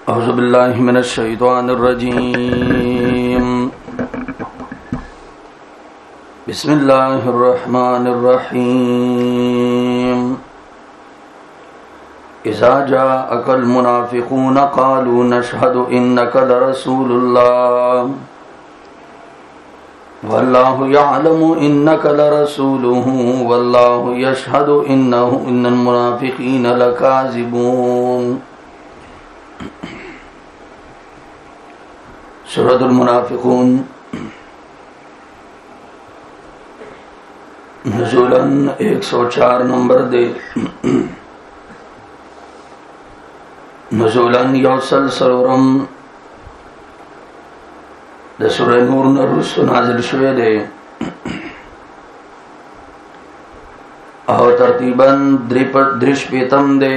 अऊज़ु बिल्लाहि मिनश शैतानिर रजीम। बिस्मिल्लाहिर रहमानिर रहीम। इज़ा जाअकल मुनाफ़िक़ून क़ालू नशहदु इन्नका लरसूलुल्लाह वल्लाहु यअलमु इन्नका लरसूलुहु वल्लाहु यशहदु इन्नल मुनाफ़िक़ीन लकाज़िबून। सूरतुल मुनाफ़िक़ून नुज़ूलन 104 नंबर दे नुज़ूलन यौसल सरोरम द सूरह नूर नरुस नाज़िल शुए दे और तरतीबन दृश्यपेतम दे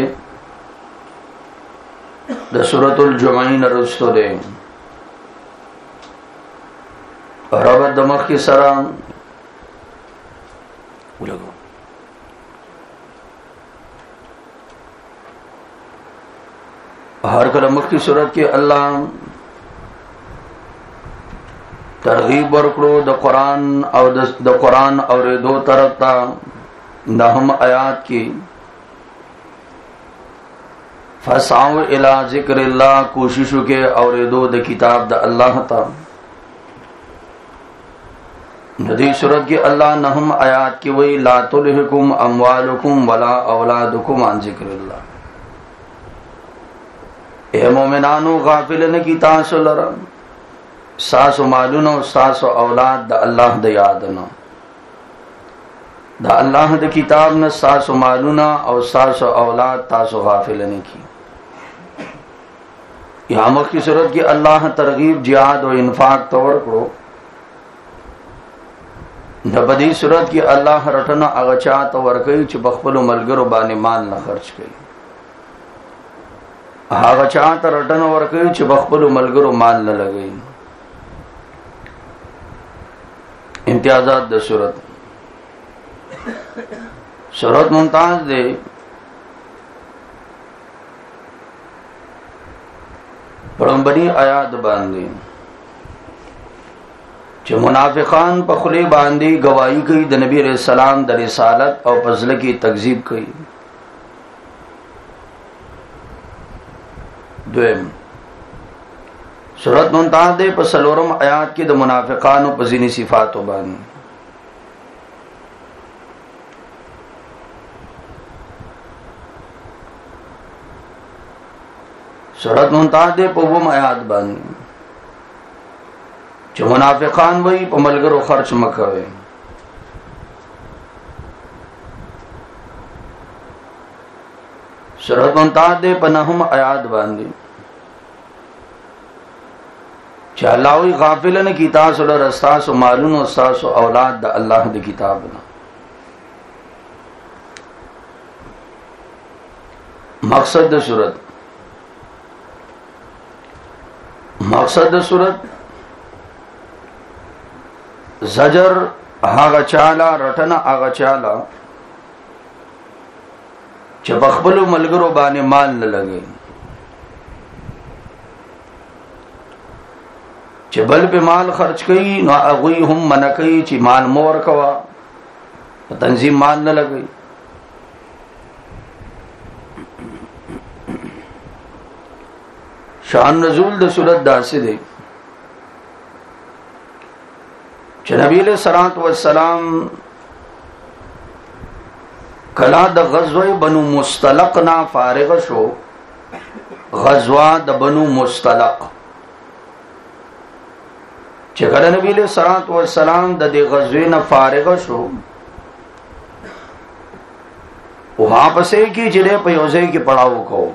द सूरतुल जुमई नरुस तो दे रब दमख की सरा हर कलमख की सूरत के अल्लाह तरगीब वर्कड़ो द कुरान और दो तरफ ता नहम आयात की फसाओ इला ज़िक्रिल्लाह कोशिशों के और दो द किताब द अल्लाह ता नदी सूरत के अल्लाह नहम आयात की वही ला तुल्हिकुम अम्वालुकुम वला औलादुकुम अन ज़िक्रिल्लाह। ए मोमिनानो गाफिल न की तासो लरा सासो मालूनो सासो औलाद द अल्लाह द याद न द अल्लाह द किताब न सासो मालूना और सासो औलाद तासो गाफिल न की। यहाँ मख की सूरत की अल्लाह तरगीब जिहाद और इन्फाक तौर को नबदी सूरत की अल्लाह रटना अगचात और कई च बखबल मलगरो बाने माल न खर्च कई अगचात रटन और कई च बखबल मलगरो माल न लगई। इम्तियाजात द सूरत मुमताज दे बड़ी आयात बांधी जो मुनाफिकान पखले बांधी गवाही कई द नबी अलैहि सलाम द रिसालत और फजल की तकजीब कई। दुएम सूरत मुमताज दे पसलोरम आयात की द मुनाफिकान और पजीनी सिफात बानी सूरत मुमताज दे पवम आयात बानी जो मुनाफिकान वही पमलगर खर्च मकवे। सूरत मुमताज दे पनहम आयात बांधी चालावी गाफिलन की तासुल रस्तास मालून उस्तास औलाद द अल्लाह द किताब ना। मकसद सूरत जजर आगा चाला रटना आगा चाला च बखबलो मलगरो बाने माल न लगे च बल पे माल खर्च कई न अगुई हम मन कई ची माल मोर कवा तंजीम माल न लगे। शान नजूल द सूरत दासे दे नबी अलैहिस्सलातु वस्सलाम कला द गज़वा बनु मुस्तलक ना फारिग शो गज़वा द बनु मुस्तलक चकर नबी अलैहिस्सलातु वस्सलाम द गज़वे न फारिग शो वहां पसे की जिले पयोजे की पड़ाव को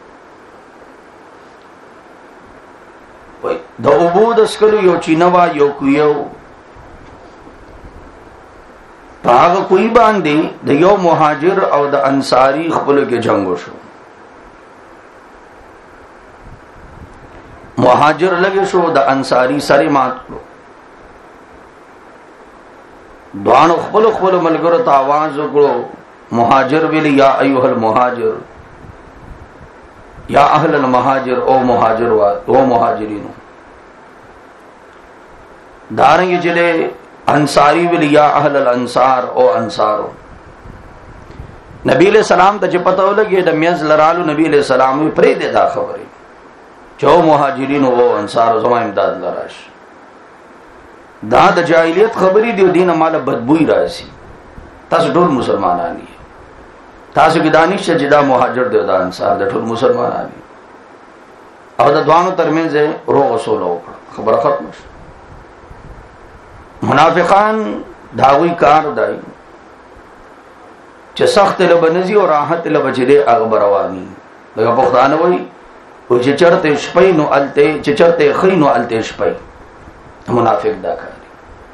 द उबूद अस्कल यो चिनवा यो कुयो पाग कोई बांधी द यो मुहाजिर और द अंसारी खबल के जंगो शो मुहाजिर लगे शो द अंसारी सरे मात को द्वान खबल मलगर आवाज को मुहाजिर बिल या अयुहल मुहाजिर یا اهل المهاجر او مهاجر او مهاجرینو دارنګ چې انصاری ویل یا اهل الانصار او انصارو. نبی علیہ السلام ته چې پته ولګي د میز لرالو نبی علیہ السلام پرې دې دا خبره چې او مهاجرین او انصار زما امداد لراش. دا د جاهلیت خبرې دی دینه مال بدبوئی راځي. تاسو ټول مسلمانان دي. تاسو کې دانش چې دا مهاجر دی دا انصار د ټول مسلمانان دي. او د دوانو ترمنځ روغ وصول وکړه خبره ختم شي. منافقان داوی کار دی چې سخت له بنزي او راحت له بچره اغبروانی دغه پښتانه وای او چې چرته شپې نو الته چې چرته خینو الته شپې منافق دا کوي.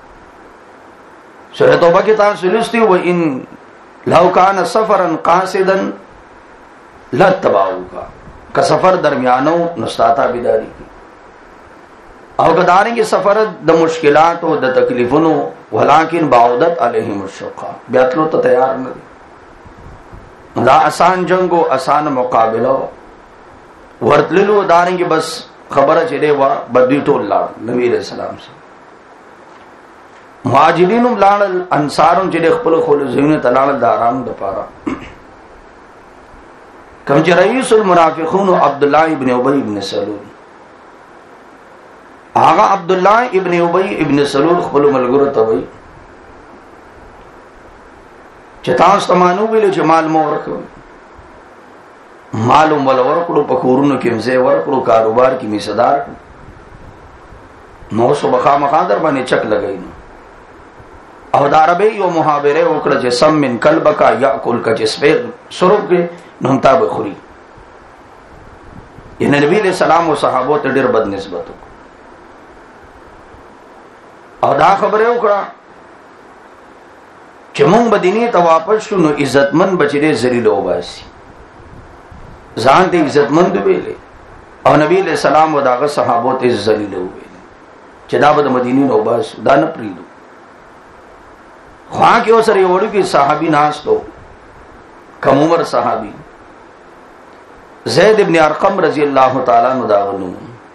سورۃ توبه کې تاسو لستي و ان لو کان سفرا قاصدا لتبعوک کا سفر درمیانو نستاتا بيداری او کدارنګ سفر د مشکلات او د تکلیفونو ولکن بعودت علیهم الشقه بیاتلو ته تیار نه دا آسان جنگ او آسان مقابله ورتللو دارنګ بس خبره چره وا بدوی ټول لاړ نبی رسول الله مهاجرینم لاړ انصارم چې خپل خپل زینت لاړ د آرام د پاره. کوم چې رئیس المنافقون عبد الله ابن ابي ابن سلول هغه عبد الله ابن ابي ابن سلول خپل ملګرو ته وایي چې تاسو تمانو ویل چې مال مو ورکړو معلوم ول ورکړو په کورونو کې مزه ورکړو کاروبار کې می صدر نو سو بخا مخاطر باندې چک لګای او د عربی یو محاوره وکړه چې سم من قلبک یاکل کا جسبه سرب کې نو تا بخوري. ان نبی له سلام او صحابه ته ډېر بد نسبت او دا خبره وکړه چې مونږ مدینه ته واپس شو نو عزتمن بچی ذلیل او باسي ځان ته عزتمند ویلې او نبی له سلام او داغه صحابه ته ذلیل ویلې چې دا به مدینه نو باس دا نه پریدو. خوا کې اوسره یو وړو کې صحابي ناس تو کم عمر صحابي زید ابن ارقم رضی الله تعالی عنہ دا ونو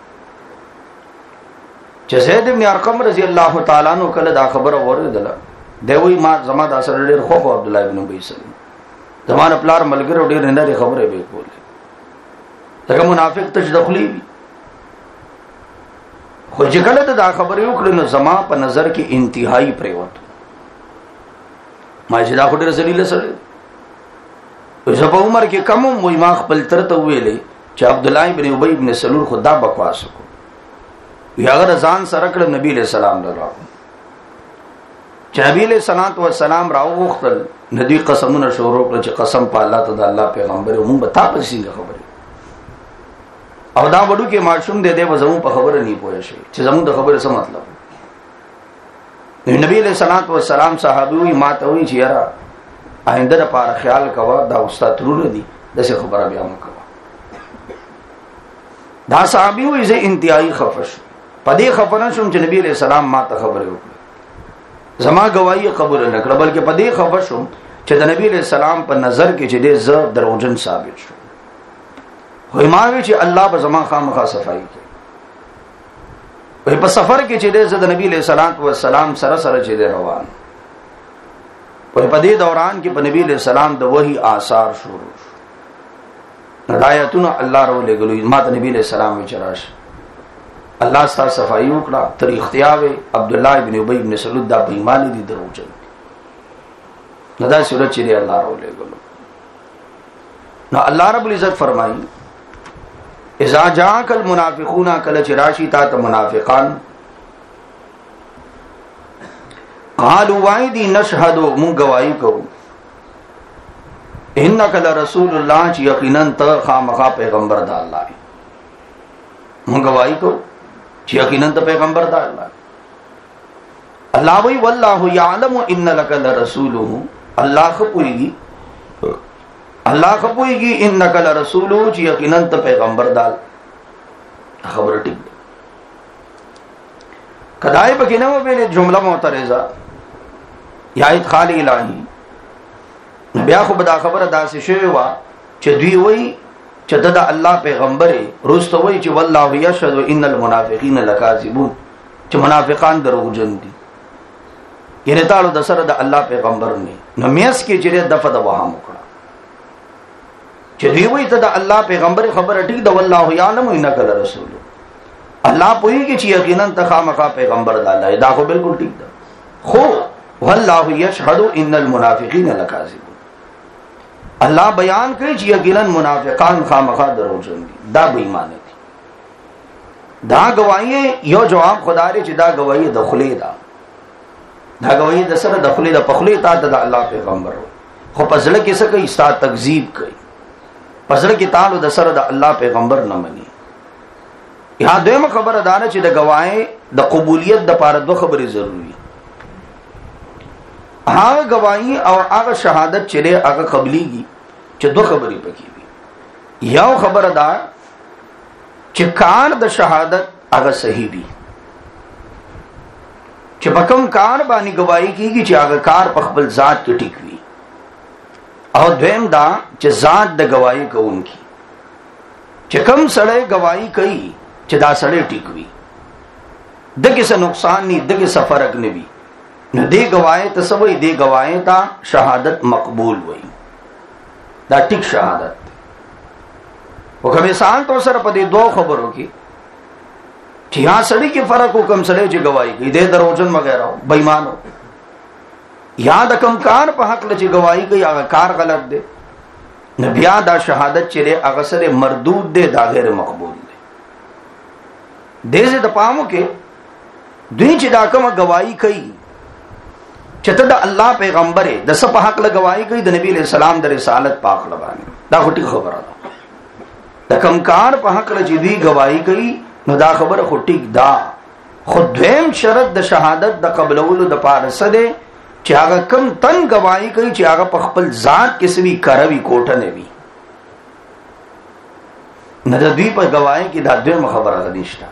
چې زید ابن ارقم رضی الله تعالی عنہ کله دا خبره اوریدله دوی ما زما د اثر ډېر خو عبد الله ابن ابي سلام زمانه پلار ملګری ډېر نه خبره به کوله دغه منافق تشدخلی خو چې کله دا خبره وکړه نو زما په نظر کې انتهایی پریوت ما چې دا خو ډېر ذلیل سره زه په عمر کې کم وې ما خپل ترته ویلې چې عبد الله ابن ابي ابن سلول خدا بکواس کو یا غره ځان سره کړ نبی له سلام راو چې نبی له صلوات و سلام راو وختل ندی قسمونه شروع کړ چې قسم په الله تعالی الله پیغمبر مونږ به تاسو څنګه خبره او دا وډو کې معصوم دې دې وزمو په خبره نه پوهې شي چې زمو د خبره څه مطلب. نبی له صلوات و سلام صحابي ما ته وی چې یاره آینده لپاره خیال کوا دا استاد ترونه دي دغه خبره بیا مکوا. دا صحابي وی زه انتهایی خفش پدې خبره شوم چې نبی له سلام ما ته خبره وکړه زما گواہی قبول نه کړ بلکې پدې خبر شوم چې د نبی له سلام په نظر کې چې دې زه دروژن ثابت شو خو ما وی چې الله به زما خامخا صفائی کوي په سفر کې چې دې زه د نبی له سلام سره چې دې روان په دې دوران کې په نبی له سلام د وحي آثار شروع هدایتونه الله رو لګلو ما ته نبی له سلام چراش الله ستاسو صفائی وکړه تر اختیار عبد الله ابن ابي ابن سلول دا بېمانه دي دروځي نو دا صورت چې الله رو لګلو نو الله رب العزت فرمایي اذا جاءك المنافقون کل چراشی تا منافقان قالوا وایدی نشهدو مون گواہی کو انک لرسول الله چې یقینا ته خامخا پیغمبر د الله مون گواہی کو چې یقینا ته پیغمبر د الله الله وی والله یعلم ان لک لرسوله الله خپويږي انک لرسوله چې یقینا ته پیغمبر د خبر ټیک کداې پکې نو به جمله معترضه یا ادخال الہی بیا خو بدا خبره داسې شوی وا چې دوی وای چې چې د الله پیغمبر روستوي چې والله یشهد ان المنافقین لکاذبون چې منافقان دروغجن دي یعنی تعالی د سره د الله پیغمبر نه نو میاس کې چې دفه د وهم وکړه چې دی وی ته د الله پیغمبر خبره ټیک د والله یعلم انک لرسول الله پوهیږي چې یقینا ته خامخا پیغمبر د الله دا خو بالکل ټیک ده خو والله یشهد ان المنافقین لکاذبون الله بیان کوي چې یقینا منافقان خامخا دروغجن دي دا بې ایمان دي دا گواہی یو جواب خدای چې دا گواہی د خلی دا گواہی د سره د خلی د پخلی تا د الله پیغمبر خو پزړه کې څه کوي ستا تکذیب کوي پزړه کې تعالی د سره د الله پیغمبر نه مني یا دویمه خبره دا نه چې د گواہی د قبولیت د پاره دوه خبرې ضروری هغه گواہی او هغه شهادت چې هغه قبليږي چې دوه خبرې پکې وي یو خبره دا چې کار د شهادت هغه صحیح وي چې پکم کار باندې گواہی کیږي چې هغه کار په خپل ذات کې ټیک وي او دویم دا چې ذات د گواہی کوونکی چې کم سړی گواہی کوي چې دا سړی ټیک وي دغه څه نقصان نه دغه څه فرق نه وي نو دې گواہی ته سوې دې گواہی ته شهادت مقبول وي دا ټیک شهادت وکه مثال تو سره په دې دوه خبرو کې چې یا سړی کې فرق وکم سړی چې گواہی کوي دې دروژن وغیرہ بې ایمانو یا د کم کار په حق له چې گواہی کوي هغه کار غلط دی نو بیا دا شهادت چې هغه سره مردود دی دا غیر مقبول دی دې د پامو کې دوی چې دا کوم گواہی کوي چې ته د الله پیغمبر د سپ حق له گواہی کوي د نبی له سلام د رسالت پاک لبانه دا خټي خبره ده د کم کار په حق له چې دی گواہی کوي نو دا خبره خټي دا خود دویم شرط د شهادت د قبولولو د پاره سده چې هغه کم تن گواہی کوي چې هغه په خپل ذات کې سوي کاروي کوټه نه وي نه د دوی په گواہی کې دا دویم خبره غديشته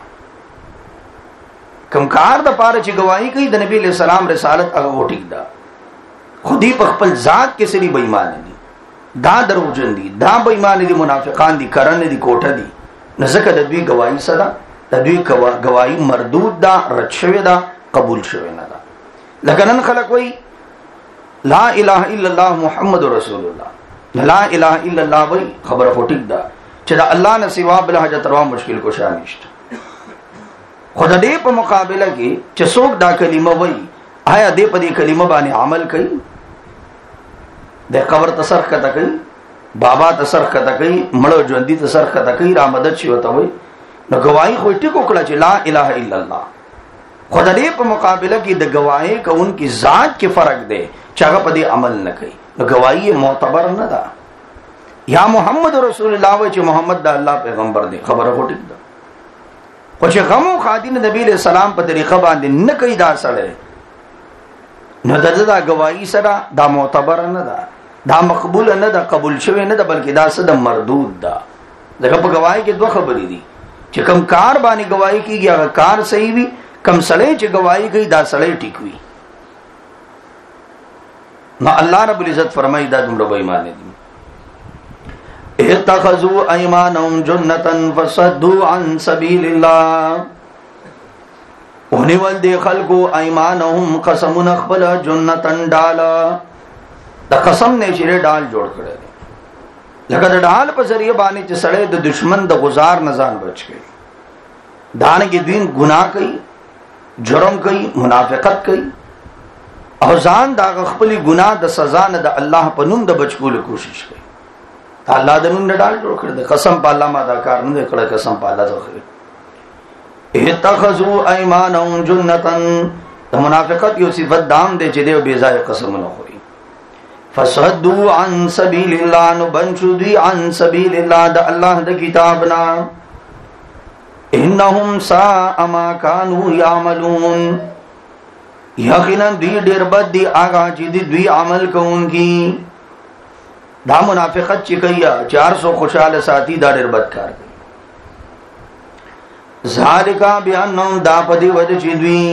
کم کار د پاره چې گواہی کوي د نبی له سلام رسالت هغه وټیک دا خودي په خپل ذات کې سړي بې ایمان دي دا دروژن دي دا بې ایمان دي منافقان دي کرن دي کوټه دي نزدک د دوی گواہی صدا د دوی گواہی مردود دا رد شوی دا قبول شوی نه دا لکه نن خلک وای لا اله الا الله محمد رسول الله لا اله الا الله وای خبره وټیک دا چې دا الله نه سوا بل حاجت روا مشکل کو شانشت خدای دې په مقابله کې چې څوک دا کلمه وایي آیا دې په دې کلمه باندې عمل کوي د قبر تسرخ کته کوي بابا تسرخ کته کوي مړو ژوندۍ تسرخ کته کوي را مدد شي وته وایي نو گواہی خو ټیکو کړه چې لا اله الا الله خدای دې په مقابله کې د گواہی کوونکی ذات کې فرق دی چې هغه په دې عمل نه کوي نو گواہی معتبر نه ده یا محمد رسول الله و چې محمد د الله پیغمبر دی خبره وټی ده خو چې غمو خادین نبی له سلام په طریقه باندې نه کوي دا سره نو دا گواہی سره دا معتبر نه ده دا مقبول نه ده قبول شوی نه ده بلکې دا څه د مردود ده ځکه په گواہی کې دوه خبرې دي چې کم کار باندې گواہی کیږي هغه کار صحیح وي کم سړی چې گواہی کوي دا سړی ټیک وي نو الله رب العزت فرمایي دا دومره بې ایمان دي اتخذوا ايمانهم جنة فصدوا عن سبيل الله ونول دي خلقوا ايمانهم قسم نخبل جنة ډالا د قسم نه چې ډال جوړ کړي لکه د ډال په ذریعہ باندې چې سړی د دشمن د غزار نزان بچ کړي دانه کې دین ګناه کوي جرم کوي منافقت کوي او ځان دا خپل ګناه د سزا نه د الله په نوم د بچکول کوشش کوي الله د نوم ډال جوړ کړ د قسم په الله ما دا کار نه کړ قسم په الله ته اتخذوا ايمانهم جنة د منافقت یو صفت دام دی چې دی بے ځای قسم نه خوري فصدوا عن سبيل الله نبنشدي عن سبيل الله د الله د کتابنا انهم ساء ما كانوا يعملون یقینا دوی ډیر بد دي هغه چې دوی عمل کوونکی دا منافقت چې کوي 400 خوشاله ساتي دا ډېر بد کار کوي ذالک بیانهم دا پدی وجه چې دوی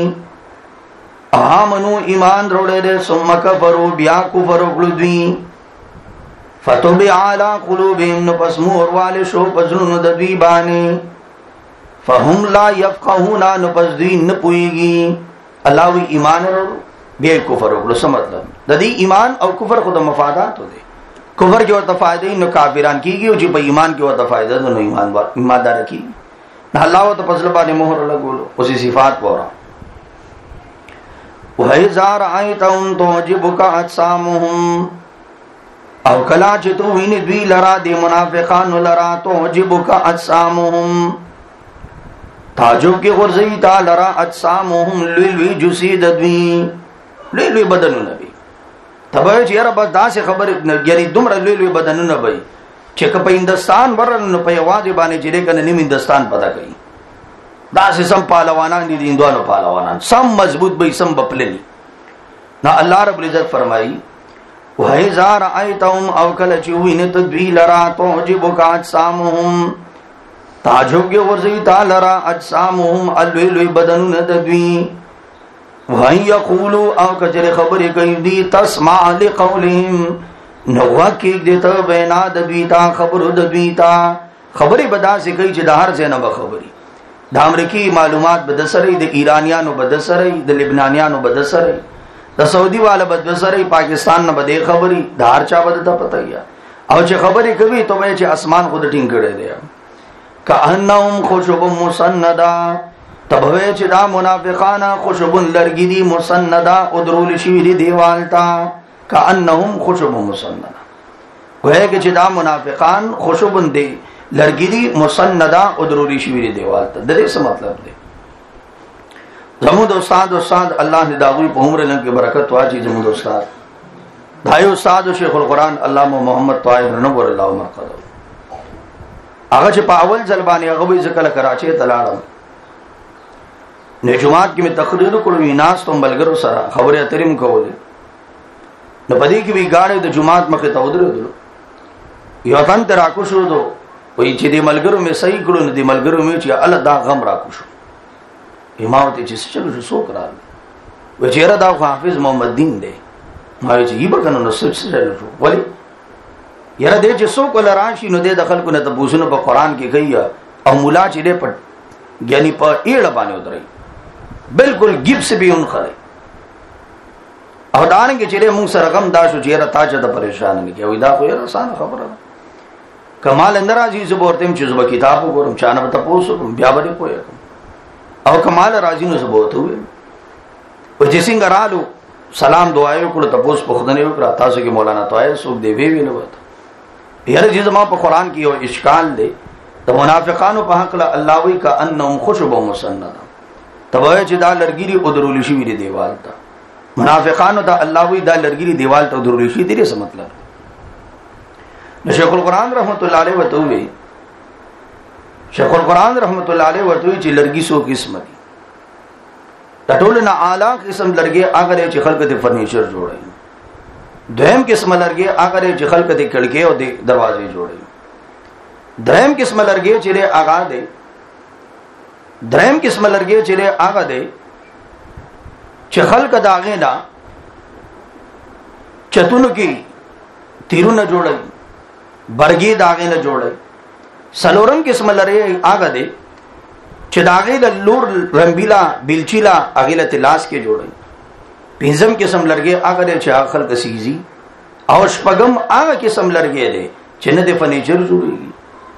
امنو ایمان وروړي ثم کفروا بیا کفر وکړو دوی فتوبع علی قلوبهم نو پس مور والے شو پزرونو د دوی باندې فهم لا يفقهون نو پس دوی نه پويږي. الله وی ایمان ورو بیا کفر وکړو. څه مطلب د دې ایمان او کفر خود مفادات دي. کفر کې ورته فائدې نو کافران کیږي او چې په ایمان کې ورته فائدہ نو ایماندار کیږي. الله ته پس باندې مهر لګولو اوسې صفات پورا. وَإِذَا رَأَيْتَهُمْ تُعْجِبُكَ أَجْسَامُهُمْ او کلا چې تو ویني دوی لرا دی منافقانو لرا تعجبک اجسامهم تعجب کې ورځي تا لرا اجسامهم لوی جسید دوی لوی بدنونه وي تبه چې یاره بس داسې خبر یعنی دومره لوی بدنونه وي چې په هندستان ورن په یوازې باندې چې کنه نیم هندستان پتا کوي داسې سم پهلوانان دي هندوانو پهلوانان سم مضبوط به سم بپلني نه. الله رب العزت فرمایي وَإِذَا رَأَيْتَهُمْ أَوْ كَلَ چِوِنَ تَدْوِي لَرَا تُعْجِبُكَ أَجْسَامُهُمْ تعجب کے ورزی تالرا اجسامهم الوی بدنون ددوی وَإِنْ يَقُولُوا أَوْ كَجَرِ خبر قیدی تَسْمَعَ لِقَوْلِهِمْ نوکیک دیتا بینا ددویتا خبر ددویتا خبری بدا سے کئی چی دا ہر زینب خبری دا امریکی معلومات بدسری دا ایرانیانو بدسری دا لبنانیانو بدسری دا سعودی والا بدسری پاکستان نہ بدے خبری دا ہر چا بدتا پتہ گیا او چی خبری کبھی تو میں چی اسمان خود ٹھنگ کرے دیا کأنہم خشب مسندا تبوے چی دا منافقانا خشب لرگی دی مسندا ادرول شویلی دیوالتا کأنہم خشب مسندا گوئے کہ چی دا منافقان خشب دی لرگی دی مسندا ادرول شویلی دیوالتا دے سے مطلب دے زمود استاد اللہ نے داغوی پہ عمر لنگ کی برکت واجی زمود استاد دھائی استاد شیخ القرآن علامہ محمد طاہر نور اللہ مرقدو آغا چھ پا اول زلبانی اغبی زکل کراچے تلارم نے جماعت کی میں تقریر کروی ناس تو ملگر سرا خبر اترم کولے نو پدی کی بھی گاڑے دو جماعت مخی تودر دلو یو تن تراکو شو دو وی چی دی ملگرو میں صحیح کرو نو دی ملگرو میں چی اللہ دا غم راکو شو امامتی چیز چلو شو سو کرا دے وی چیرہ دا حافظ محمد دین دے ماوی چی یہ بکنو نصف سے چلو شو ولی یرا دے چی سو کو لراشی نو دے دخل کو نتا بوسنو پا قرآن کی گئی او مولا چی دے پر یعنی پا ایڑ بانے ادرائی بالکل گب سے بھی ان خرے او داننگی چی دے مونگ سر غم داشو چیرہ تاچہ دا پریشاننگی کیا وی دا کو یرا سانا خبر ہے کمال اندر آجی سے بورتیم چیزو با کتابو گورم چانا بتا پوسو کم بیا بڑی پویا کم او کمال راضی نو سبوت ہوئے و جسنگ رالو سلام دعائیو کرو تپوس پخدنے وکرا تاسو کی مولانا تو آئے سوک دے ویوی نواتا یار جیز ماں پا قرآن کی اشکال دے تا منافقانو پا حق اللہوی کا انہم خشب و مسندا تباوی چی دا لرگیری ادرولی شویری دیوال تا منافقانو تا اللہوی دا لرگیری دیوال تا ادرولی شویری دیرے سا مطلب شیخ القرآن رحمت اللہ علیہ وطوی شیخ القرآن رحمت اللہ علیہ ورطوی چی لرگی سو قسم دی تطولنا آلہ قسم لرگی آگر چی خلقت فرنیچر جوڑے دویم قسم لرگی آگر چی خلقت کڑکے اور دروازے جوڑے درہم قسم لرگی چلے آگا دے درہم قسم لرگی چلے آگا دے چی خلقت آگے نا چتون کی تیرو نہ جوڑے برگی داغے نہ جوڑے سلورم قسم لرے آگا دے چھ داغے لور رمبیلا بلچیلا آگے تلاس کے جوڑے پینزم قسم لرگے آگا دے چھ آخل کسیزی اور شپگم آگا قسم لرگے دے چھ ندے فرنیچر جوڑے گی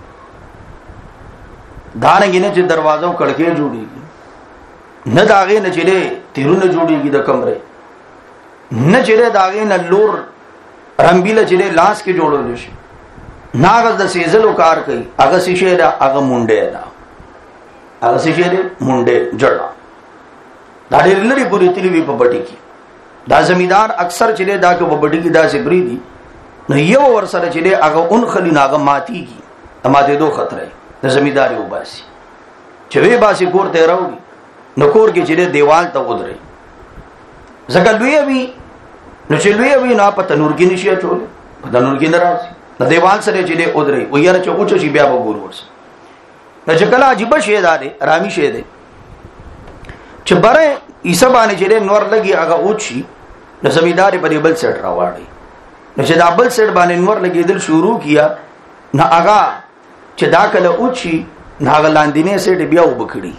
دانگی نہ چھ دروازوں کڑکے جوڑے گی نہ داغے نہ چلے تیرو نہ جوڑے گی دا کمرے نہ چلے داغے نہ لور رمبیلا چلے لاس کے جوڑو لیشے ناغذ دا سیزلو کار کئی اگا سیشے دا اگا منڈے دا اگا سیشے دا منڈے جڑا دا دیر لری پوری تلیوی پا بٹی کی دا زمیدار اکثر چلے دا کہ پا بٹی کی دا سپری دی نو یو ورسر چلے اگا ان خلی ناغا ماتی کی ماتے دو خطرے دا زمیداری او باسی چوے باسی کور تے روگی نو کور کی چلے دیوال تا ادرے زکا لوی ابھی نو چلوی ابھی نا پا تنور کی نشیا چولے پا تنور کی نرازی نہ دیوال سره چې له اودري و یاره چې اوچو چې بیا وګور ورس نہ چې کله عجیب شی داره رامي شی ده چې بره عیسی باندې چې نور لګي هغه اوچی نو زمیدار په دې بل سټ راوړي نو چې دا بل سیټ باندې نور لګیدل شروع کیا نه هغه چې دا کله اوچی نه هغه لاندینه سیټ بیا وبکړي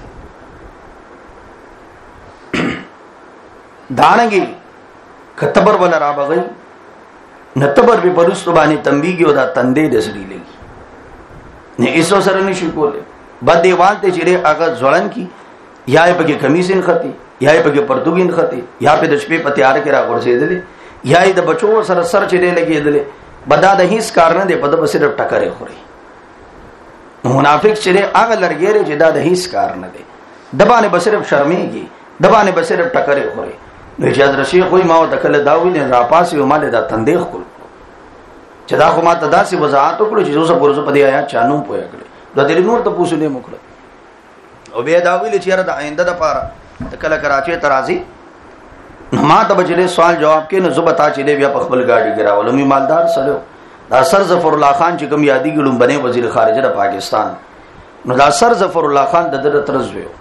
دانګي کتبر ولا را بغي نتبر به پرستو باندې تنبیږي او دا تندې د سړي لګي نه ایسو سره نشي کوله بد دیوال ته چیرې هغه ځوړن کی یا په کې کمیسین خطي یا په کې پرتګین خطي یا په د شپې په تیار کې را ورسېدلې یا د بچو سره سر چیرې لګېدلې بدا د هیڅ کار نه دی په د صرف ټکرې خوري منافق چیرې هغه لرګېره چې دا د هیڅ کار نه دی دبانې به صرف شرمېږي دبانې به صرف ټکرې خوري نو چې حضرت شیخ وي ما او د کله داوی نه را پاسې او مال دا تندې خپل چې دا خو ما ته داسې وضاحت وکړو چې اوسه پرځو په دې آیات چانو پوهه کړې دا دې نور ته پوښتنه وکړه او بیا دا ویل چې یاره د آینده د پاره کله کراچي ترازی ما ته بچلې سوال جواب کې نو زبتا چلے بیا په خپل گاډي ګراول مې مالدار سره دا سر ظفر الله خان چې کوم یادی ګلم بنه وزیر خارجه د پاکستان نو دا سر ظفر الله خان د دره طرز ویو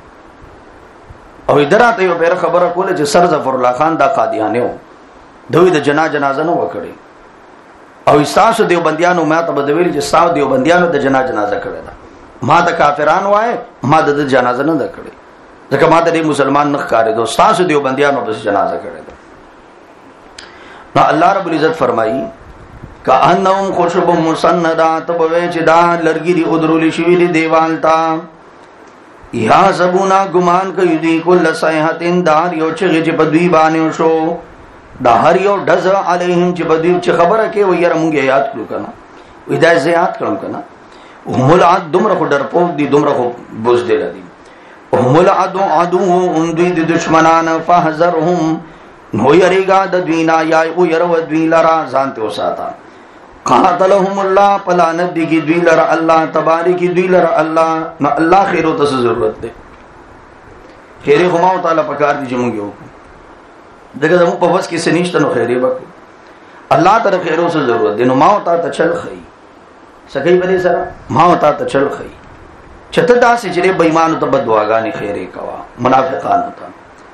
او ادراته یو بیر خبره کوله چې سر ظفر الله خان دا قادیانه و دوی د جنازه نه وکړي او استاسو دیوبندیانو ما ته بدویل چې ساو دیوبندیانو د جنازه کړه دا ما د کافرانو وای ما د جنازه نه کړي ځکه ما ته مسلمان نه ښکارې دو استاسو دیوبندیانو بس جنازه کړه دا نو الله رب العزت فرمایي کأنهم خشب مسندات بوي چې دا لرګي او درولې شوی دی دیوال تا یا سبونا ګمان کوي دی کل صیحتین دار یو چې په دوی باندې شو دا هر یو دز علیهم چې بدوی چې خبره کې و یره مونږه یاد کړو کنه وې دا زیات کړم کنه همل عد دمر خو در پوک دي دمر خو بوز دی لدی همل عدو هم دوی د دشمنان فحذرهم نو یریګه د دوینا یا او يرو دوی لرا ځانته وساته قاتلهم الله پلانت دی کی دوی لرا الله تبارک دوی لرا الله نو الله خیرو ته ضرورت ده خیر هم تعالی پکار دي چې مونږ یو دغه زمو په وس کې سنشت نو خیره وکړه الله تعالی خیرو څه ضرورت دی نو ما او تا ته چل خي سګي بلی سره ما او تا ته چل خي چته داسې چې بې ایمان ته بدواګانی خیره کوا منافقان ته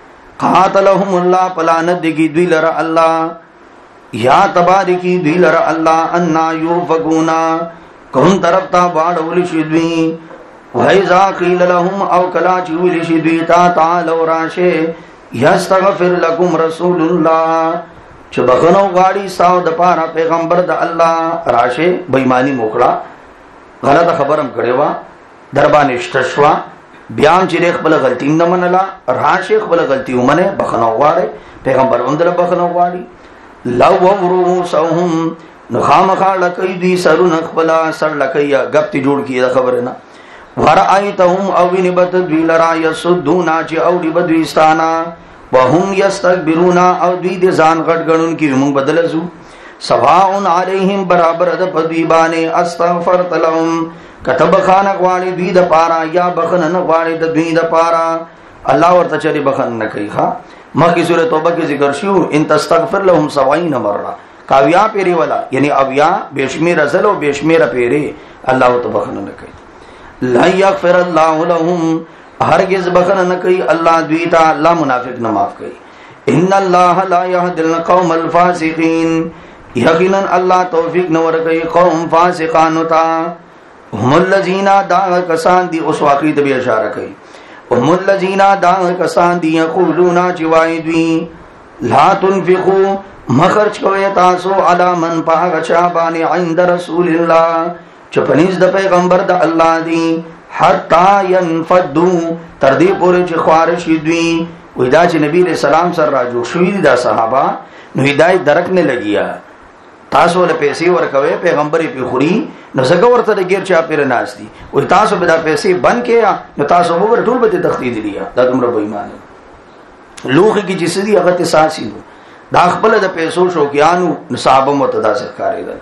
قاتلهم الله پلانت دی دوی لرا الله یا تبارکی دوی لرا الله ان یوفقونا کوم طرف ته باړول شي دوی وایذا قیل لهم او کلا چویل شي دوی تا تعالوا راشه یستغفر لكم رسول الله چې بغنو غاړي ساو د پاره پیغمبر د الله راشه بېمانی موکړه غلطه خبرم کړې وا دربان اشتشوا بیان چې خپل غلطی نه منله راشه خپل غلطی ومنه بخنو غاړي پیغمبر هم در بخنو غاړي لو ورو سوهم نخامخا لکې دي سرونه خپل سر لکې غپتی جوړ کیه خبره نه ورایتهم او نبت دوی لرا یسدونا چې او دی بدویستانا وهم یستكبرون او دوی د ځان غټ غړون کی موږ بدلزو سواء علیهم برابر د پدوی باندې استغفرت لهم كتب خان غواړي دوی د پارا یا بخن نه غواړي د دوی د پارا الله ورته چری بخن نه کوي ها مکه سوره توبه کې ذکر شو ان تستغفر لهم 70 مره کاویا پیری والا یعنی اویا بشمیر ازل او بشمیر پیری الله تو بخن نه کوي لا یغفر الله لهم هرگز بخن نه کوي الله دوی ته الله منافق نه معاف کوي ان الله لا يهدي القوم الفاسقين یقینا الله توفیق نه ورکوي قوم فاسقان ته هم الذين دا کسان دي اوس واقعي ته به اشاره کوي هم الذين دا کسان دي یقولون جوای دوی لا تنفقوا مخرج کوي تاسو علی من پاغچا باندې عند رسول الله چپنیز د پیغمبر د الله دی حتا ينفدوا تر دې پورې چې خوارش دوی ودا چې نبی رسول الله سره راجو شوی دا صحابه نو هدایت درک نه لګیا تاسو له پیسې ورکوي پیغمبر په خوري نو زګ ورته د غیر چا پیر ناس دي او تاسو به دا پیسې بند کیا نو تاسو وګور ټول به تخدید لیا دا دومره بې ایمان لوخي کی جسدي هغه تاساسي دا خپل د پیسو شوقیانو نصاب متداسر کاریدل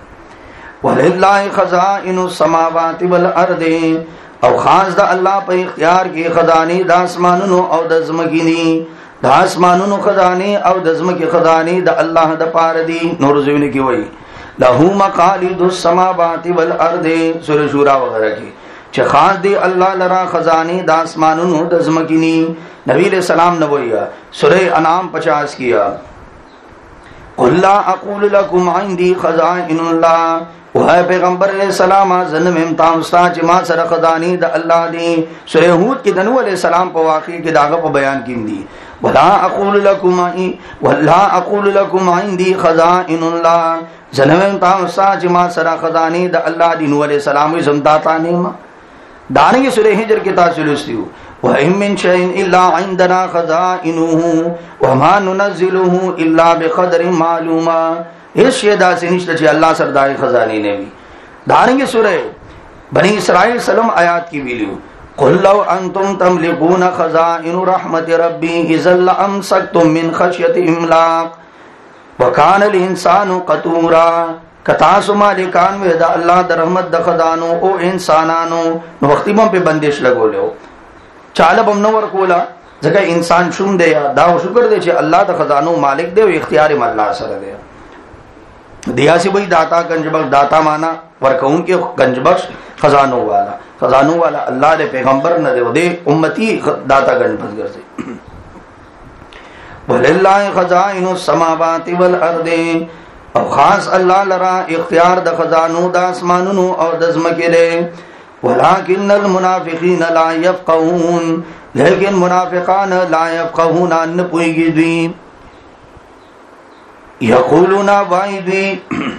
ولله خزائن السماوات والارض او خاص د الله په اختیار کې خزانه د اسمانونو او د زمکینی د اسمانونو خزانه او د زمکې خزانه د الله د پاره دي نور زوینه کې وای له مقاليد السماوات والارض سورہ شورا وغیرہ کې چې خاص دی الله لرا خزانه د اسمانونو د زمکینی نبی علیہ السلام نے ویا سورہ انعام 50 کیا قل لا اقول لكم عندي خزائن الله، وہی پیغمبر علیہ السلام زنم امتام استا چې ما سره خزانی د الله دی. سورہ ہود کې د نوح علیہ السلام په واقعي کې داغه په بیان کې دي. ولا اقول لكم عندي خزائن الله، زنم امتام استا چې ما سره خزانی د الله دی. نوح علیہ السلام زمتا تا نیما دانګي سورہ ہجر کې تاسو لستیو وَإِن مِّن شَيْءٍ إِلَّا عِندَنَا خَزَائِنُهُ وَمَا نُنَزِّلُهُ إِلَّا بِقَدْرٍ مَّعْلُومٍ. اس شے دا سے نشتا چی اللہ سردائی خزانی نے بھی دارنگے سورہ بنی اسرائیل سلم آیات کی ویلیو قُلْ لَوْ أَنْتُمْ تَمْلِكُونَ خَزَائِنُ رَحْمَةِ رَبِّي إِذًا لَّأَمْسَكْتُم مِّن خَشْيَةِ إِمْلَاقٍ وَكَانَ الْإِنسَانُ قَتُورًا. کتاسو مالکان میں دا اللہ دا رحمت دا خزانو او انسانانو نو وقتی بم پہ بندش لگو لے چاله بم نور کولا ځکه انسان شوم دی دا شکر دی چې الله د خزانو مالک دی او اختیار یې الله سره دی. دیاسی بھئی داتا گنجبخش، داتا مانا ورکون کے گنجبخش، خزانو والا اللہ دے پیغمبر نہ دے دے امتی داتا گنجبخش گر سے. وَلِلَّهِ خَزَائِنُ السَّمَاوَاتِ وَالْأَرْضِ، او خاص اللہ لرا اختیار د خزانو د اسمانونو او د ځمکې دی. ولكن المنافقین لا يفقهون، لیکن منافقان لا يفقهون ان پوئیگی دوی. یقولون وائدی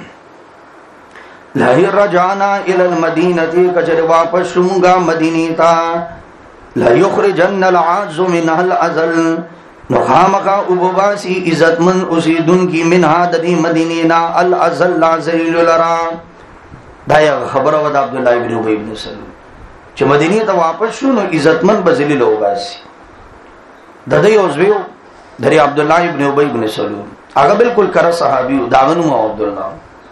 لئن رجعنا الى المدینة کچر واپس شمگا مدینی تا لیخرجن العاز منها الازل نخامقا ابواسی عزت من اسی دن کی منها ددی مدینینا الازل لا زلیل لرا. دایا خبر ود عبداللہ ابن ابی ابن سلول چې مدینی ته واپس شو نو عزتمن بذلیل وباسي. ددی اوسویو دری عبداللہ ابن ابی ابن سلول هغه بالکل کړه صحابي داغنو عبدالله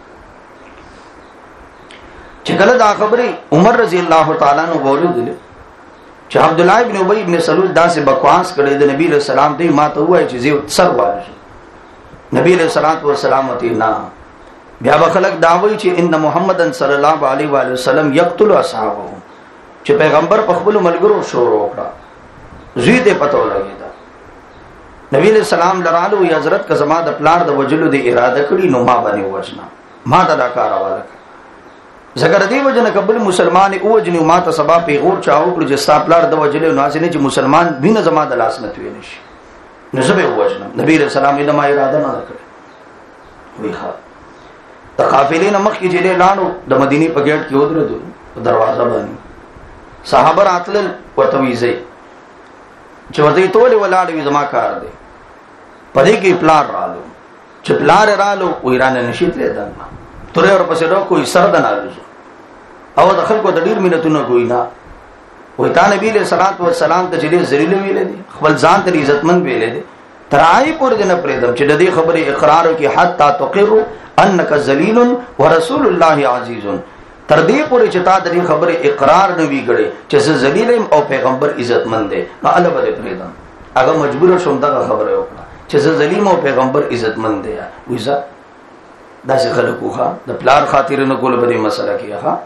چې کله دا خبره عمر رضی الله تعالی عنہ ورغله چې عبداللہ ابن ابی ابن سلول داسې بکواس کړي د نبی رسول الله ته ما ته وایي چې زه سر وایي. نبی رسول الله والسلام ته نه بیا بخلق داوی چې ان محمدن صلی الله علیه و وسلم یقتل اصحابه، چې پیغمبر په خپل ملګرو شور وکړه زوی ته پته ولګی. نبی علیہ السلام لرالو یا حضرت کا زما د پلار د وجلو دی اراده کړي نو ما باندې وجنا ما دا کار واله زګر دی وجنه قبل مسلمان او وجنی ما ته سبا پیغور چاو کړي چې ستا پلار د وجلو نازنه چې مسلمان بینه زما د لاس نه توی نشي نسبه وجنا. نبی علیہ السلام دې ما اراده نه کړی وی ها د قافلې نمخ کې چې لاړو د مدینه په گیټ کې ودرېدو دروازه باندې صحابه راتل ورته ویځي چې ورته ټول ولاړ وي زما کار دی پدې کې پلار رالو چې پلار رالو و ایران نشیت لیدل تورې ور پسې ورو کوئی سردن آلو او د خلکو د ډیر مینتونه کوي نه وې تا نبی له صلوات و سلام ته چې ذلیل ویلې دي خپل ځان ته عزتمن ویلې دي ترای پور دې نه پرېدم چې د دې خبرې اقرار وکي حتا تقر انک ذلیل ورسول الله عزیز تر دې پورې چې تا د دې خبرې اقرار نه ویګړي چې زه ذلیل او پیغمبر عزتمن دی نو الله به پرېدم. هغه مجبور شوم دا خبره وکړه چې زه ظلم او پیغمبر عزتمن دی. ویزا داسې خلکو ښا د پلار خاطر نه کول به مسله کې ښا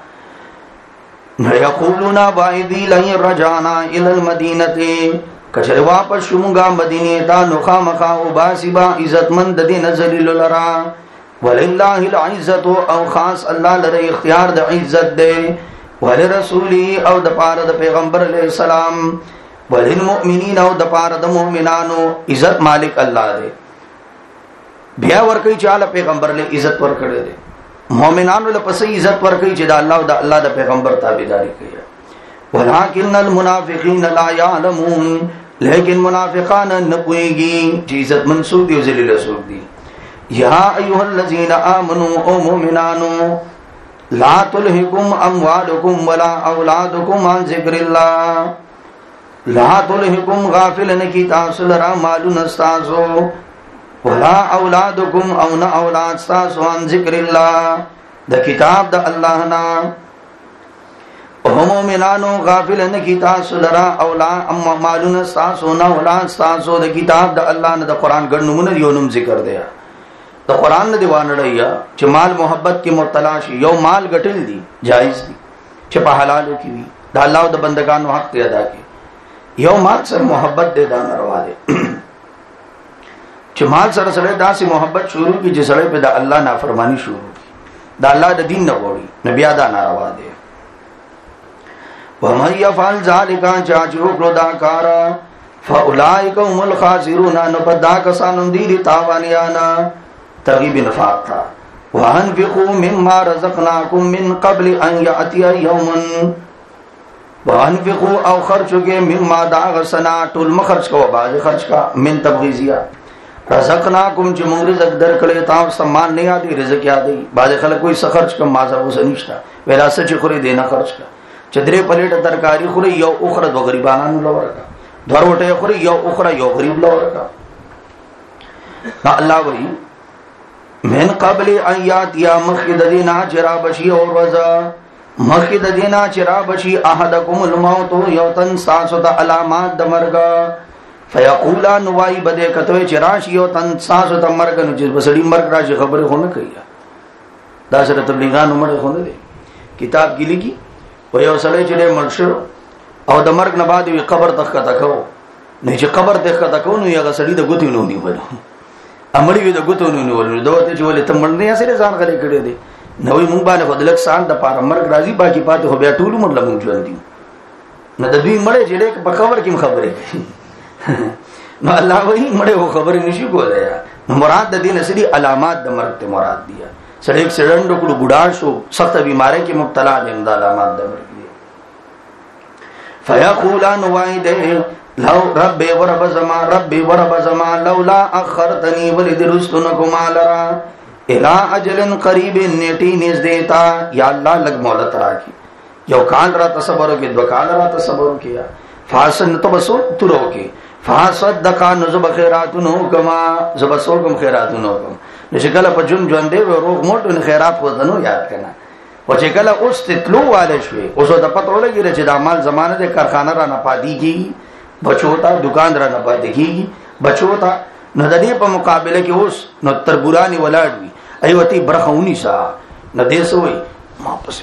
نو یقولون وایدی لئن رجعنا الى المدینه کچر واپس شومګه مدینه تا نو خامخا او باسبا عزتمن د دې ذلیل لرا. ولله العزت او خاص الله لره اختیار د عزت دی ولرسولی او د پاره د پیغمبر علیہ السلام وللمؤمنین او د پاره د مؤمنانو عزت مالک الله دی. بیا ورکی چاله پیغمبر له عزت ورکړي دی مؤمنانو له پسې عزت ورکړي چې د الله او د الله د پیغمبر تابعداري کوي. ولکن المنافقین لا يعلمون، لیکن منافقان نه پوهیږي چې عزت منسوب دی او ذلیل رسول دی. یا ایها الذین آمنوا او مؤمنانو لا تلهکم اموالکم ولا اولادکم عن ذکر الله، لا تلهکم غافل نکی تاسو لرا مالون استاسو ولا اولادکم او نه اولاد استاسو عن ذکر الله د کتاب د الله نا. او مومنانو غافل نکی تاسو لرا اولاد اما مالون استاسو نه اولاد استاسو د کتاب د الله نه. د قران ګڼ نمونه یو نوم ذکر دی د قران نه دیوانه لري چې مال محبت کې مبتلا شي. یو مال ګټل دي جایز دي چې په حلالو کې وي د الله او د بندگانو حق ته ادا کړي. یو مال سره محبت دې دا ناروا دي چې مال سره سره داسې محبت شروع کی چې سره په د الله نافرمانی شروع کی د الله د دین نه وړي نبي ادا ناروا دي ومن يفعل ذلك جاء دا کارا فاولئک هم الخاسرون نو پدا کسانو دي تاوانیانا ترغیب نفاق تھا وانفقوا مما رزقناكم من قبل ان ياتي يوم وانفقوا او خرچ کے مما داغ سنا ټول مخرج کو باز خرچ کا من تبغیزیا رزقناكم چې موږ رزق درکړې تاسو سامان نه یادي رزق یادي باز خلک کوئی سخرج کم مازه وسنيشتا وراثت چې خوري دینه خرج کا چدرې پلیټ ترکاری خوري یو اخرى دو غریبانو لورکا دروټه خوري یو اخرى یو غریب لورکا الله وی من قبل ان یاتیا مخد دینا چرابشی اور وزا مخد دینا چرابشی احدکم الموت یوتن ساسو تا علامات د مرګ فیقولا نوای بده کتوی چراشی یوتن ساسو تا مرګ نو چې بسړی مرګ راشي خبره خونه کوي دا سره تبلیغان عمر خونه دي کتاب کې لګي و یو سړی چې مرشد او د مرګ نه بعد وی قبر تخته تکو نه چې قبر تخته تکو نو یو سړی د ګوتې نو نیول امړي وی د ګوتو نو نیول دوته چې ولې تمړنه سره ځان غلې کړې دي نوې مونږ باندې خدلک سان د پاره مرګ راځي باقي پاتې خو بیا ټول مړ لمون ژوند دي نه د دوی مړې چې په خبر کې خبره نو الله وی مړې خبرې نشي کولای نو مراد د دین سړي علامات د مرګ ته مراد دي سړی اکسیډنټ وکړو بډار شو سخت بیماری کې مبتلا دي د علامات د مرګ دي فیقولان وایده لو رب ورب زما لولا اخرتنی ولد رستنکم علرا الى اجل قریب نیټی نزدیتا یا الله لګ مولت راکی یو کال را تصبر کې دو کال را تصبر کیا فاسن تبسو ترو کې فاصدق نذب خیراتنو کما زبسوکم خیراتنو کم نشکل په جون ژوند دی روغ موټو خیرات وزنو یاد کنا او چې کله اوس تلو والے شوي اوس د پته ولګی چې د مال زمانه د کارخانه را نه پادي کی بچو تا دکان را نه پاتې کیږي بچو تا نو د دې په مقابله کې اوس نو تربورانی ولاړ وي ایوتی برخونی سا نو دې سوې ما پسې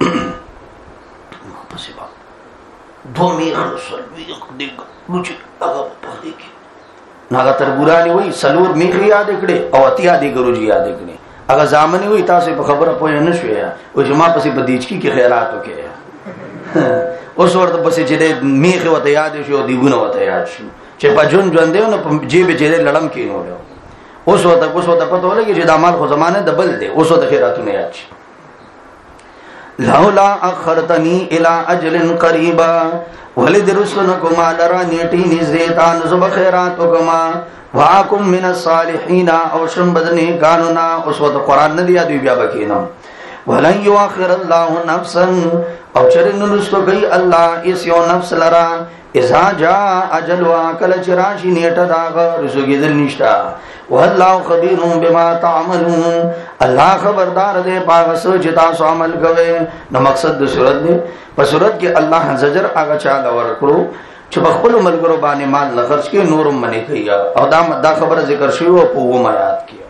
دو میخ سلوی دې لوچ هغه په دې کې ناګه تربورانی وای سلور میخ یاد کړي او اتیا دې ګروجي یاد کړي هغه ځامنې وای تاسو په خبره پوه نه شوي او جما پسې بدیچکی کې خیرات وکړي اوس ورته پسې چې میخ وته یاد شو دیونه وته یاد شو چې په جون ژوند نو په جیب چې لړم کې نو اوس وته پته ولګي چې د مال خو زمانه د بل دی اوس وته خیراتونه یاد شي لولا اخرتنی الى اجل قریبا ولد رسلکم علرا نیټی نزدیتا نزب خیراتکما واکم من الصالحین او شم بدنی قانونا اوس وته قران نه دی یاد بیا بکینم ولن یؤخر الله نفسا او چرن نلستو گئی اللہ اس یو نفس لرا اذا جاء اجلوا کل چراشی نیٹا داغا رسوگی دل نشتا واللہ خبیرون بما تعملون اللہ خبردار دے پاغسو جتا سو عمل کوئے نو مقصد دو صورت دے پس صورت کے اللہ زجر آگا چالا ورکڑو چھ بخبلو ملگرو بانے مال نخرچ کے نورم منی کیا او دا خبر ذکر شوی و پوگو میاد کیا